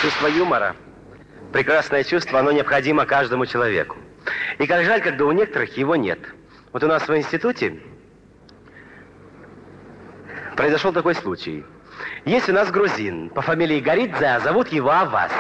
Чувство юмора, прекрасное чувство, оно необходимо каждому человеку. И как жаль, когда у некоторых его нет. Вот у нас в институте произошел такой случай. Есть у нас грузин по фамилии Горидзе, а зовут его Авас.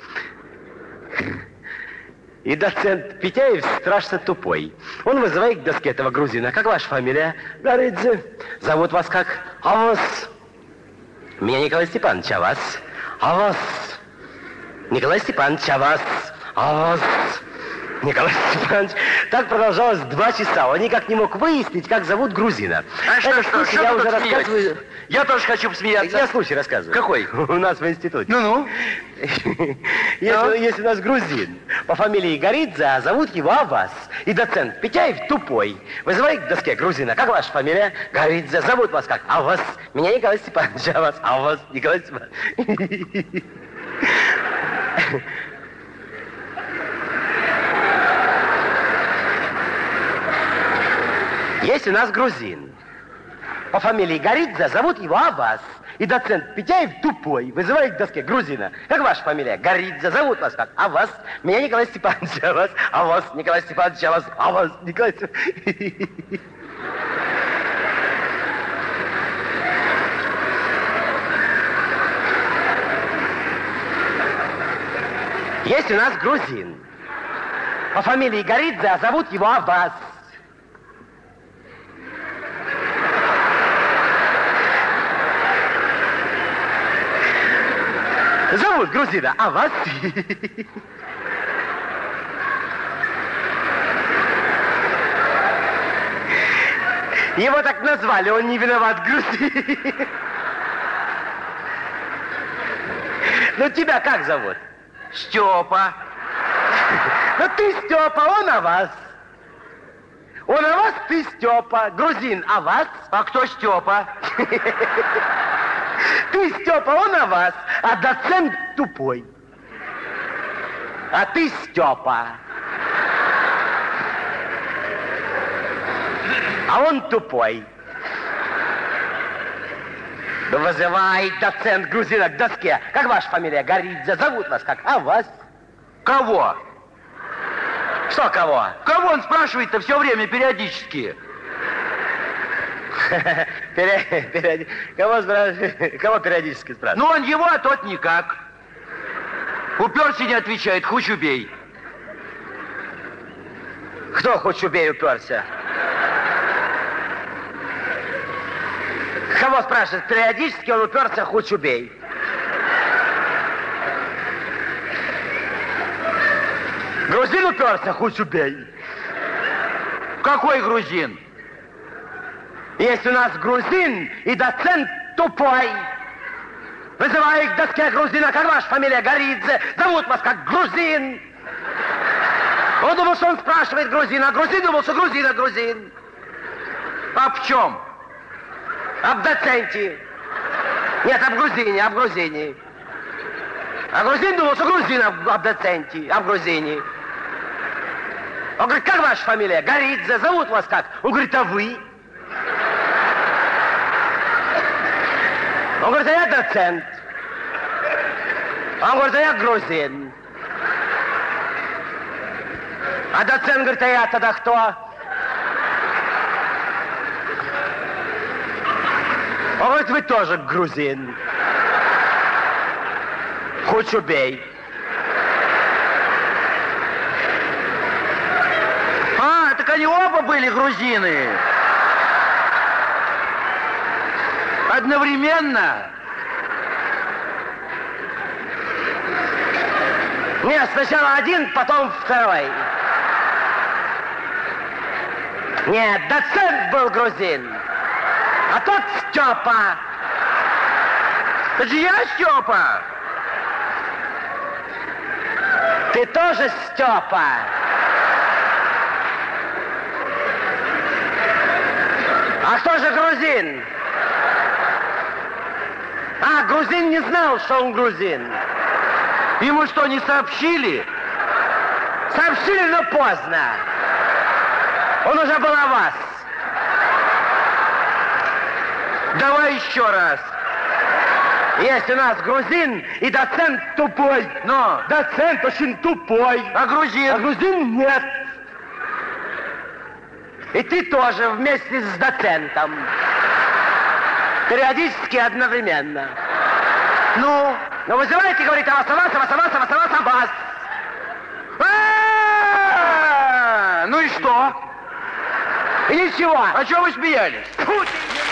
И доцент Петяев страшно тупой. Он вызывает к доске этого грузина. Как ваша фамилия? Горидзе. Зовут вас как? Авас. Меня Николай Степанович Авас. Авас. Николай Степанович Авас. Авас. Николай Степанович. Так продолжалось 2 часа. Он никак не мог выяснить, как зовут грузина. А что я уже рассказываю. Я тоже хочу посмеяться. Я случай рассказываю. Какой? У нас в институте. Ну-ну. Есть у нас грузин по фамилии Горидзе, а зовут его Авас. И доцент Петяев тупой. Вызывает к доске грузина. Как ваша фамилия? Горидзе. Зовут вас как? Авас. Меня Николай Степанович Авас. Авас. Николай Степанович. Есть у нас грузин. По фамилии Горидзе, зовут его Авас. И доцент Петяев тупой. Вызывает к доске грузина. Как ваша фамилия? Горидзе. Зовут вас как? Авас. Меня Николай Степанович Авас. Авас. Николай Степанович Авас. Авас. Николай Степанович. Есть у нас грузин. По фамилии Горидзе, а зовут его Авас. Зовут грузина Авас. Его так назвали, он не виноват, грузин. Ну, тебя как зовут? Степа. Ну, ты Степа, он Авас. Он Авас, ты Степа. Грузин Авас. А кто Степа? Ты Степа, он Авас, а доцент тупой. А ты Степа. А он тупой. Вызывай доцент грузина к доске. Как ваша фамилия? Горидзе. Зовут вас как? Авас. Кого? Что кого? Кого он спрашивает-то все время периодически? Кого периодически спрашивает? Ну, он его, а тот никак. Уперся, не отвечает, хоть убей. Кто хоть убей уперся? Кого спрашивает? Периодически он уперся, хоть убей. Грузин уперся, хоть убей. Какой грузин? Есть у нас грузин и доцент тупой. Вызываю к доске грузина. Как ваша фамилия? Горидзе. Зовут вас как грузин. Он думал, что он спрашивает грузина, а грузин думал, что грузин, а грузин. А в чем? Об доценте. Нет, об грузине, об грузине. А грузин думал, что грузин об доценте, об грузине. Он говорит, как ваша фамилия? Горидзе. Зовут вас как? Он говорит, а вы? Он говорит, а я доцент. Он говорит, а я грузин. А доцент говорит, а я тогда кто? Он говорит, вы тоже грузин. Хоть убей. А, так они оба были грузины. Одновременно? Нет, сначала один, потом второй. Нет, доцент был грузин, а тот Степа. Это же я Степа. Ты тоже Степа. А кто же грузин? А, грузин не знал, что он грузин. Ему что, не сообщили? Сообщили, но поздно. Он уже был о вас. Давай еще раз. Есть у нас грузин и доцент тупой. Но. Доцент очень тупой. А грузин? А грузин нет. И ты тоже вместе с доцентом. Периодически одновременно. Ну? Ну, вызывайте, говорит, авас. Ну и что? И ничего. А чего вы смеялись? Фу ты!